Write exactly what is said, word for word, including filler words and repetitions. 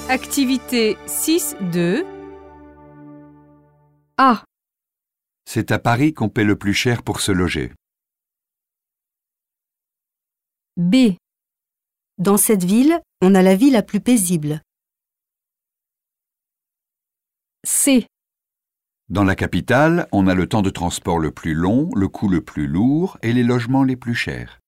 Activité six deux. A. C'est à Paris qu'on paie le plus cher pour se loger. B. Dans cette ville, on a la vie la plus paisible. C. Dans la capitale, on a le temps de transport le plus long, le coût le plus lourd et les logements les plus chers.